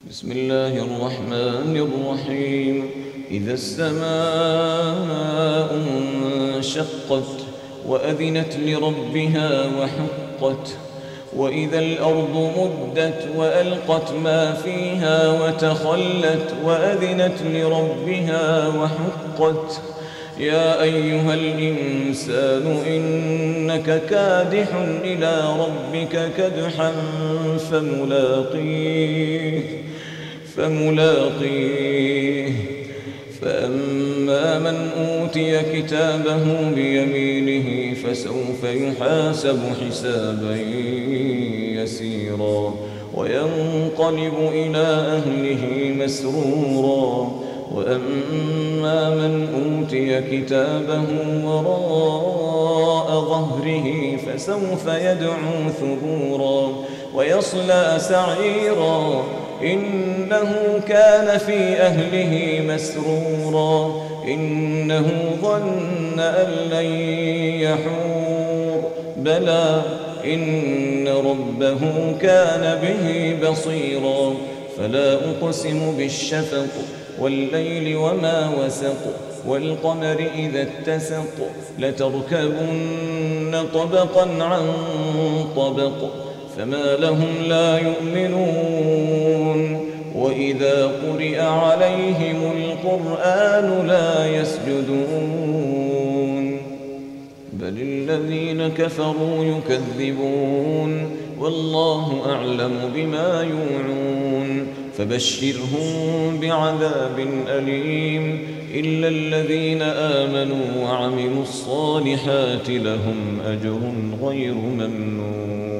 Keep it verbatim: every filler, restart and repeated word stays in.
بسم الله الرحمن الرحيم. إذا السماء انشقت وأذنت لربها وحقت، وإذا الأرض مدت وألقت ما فيها وتخلت وأذنت لربها وحقت. يا أيها الإنسان إنك كادح إلى ربك كدحا فملاقيه فملاقيه فأما من أوتي كتابه بيمينه فسوف يحاسب حسابا يسيرا وينقلب إلى أهله مسرورا. وأما من أوتي كتابه وراء ظهره فسوف يدعو ثبورا ويصلى سعيرا إنه كان في أهله مسرورا إنه ظن أن لن يحور بلى إن ربه كان به بصيرا. فلا أقسم بالشفق والليل وما وسق والقمر إذا اتسق لتركبن طبقا عن طبق فما لهم لا يؤمنون. وإذا قرئ عليهم القرآن لا يسجدون بل الذين كفروا يكذبون والله أعلم بما يوعون. فبشرهم بعذاب أليم إلا الذين آمنوا وعملوا الصالحات لهم أجر غير ممنون.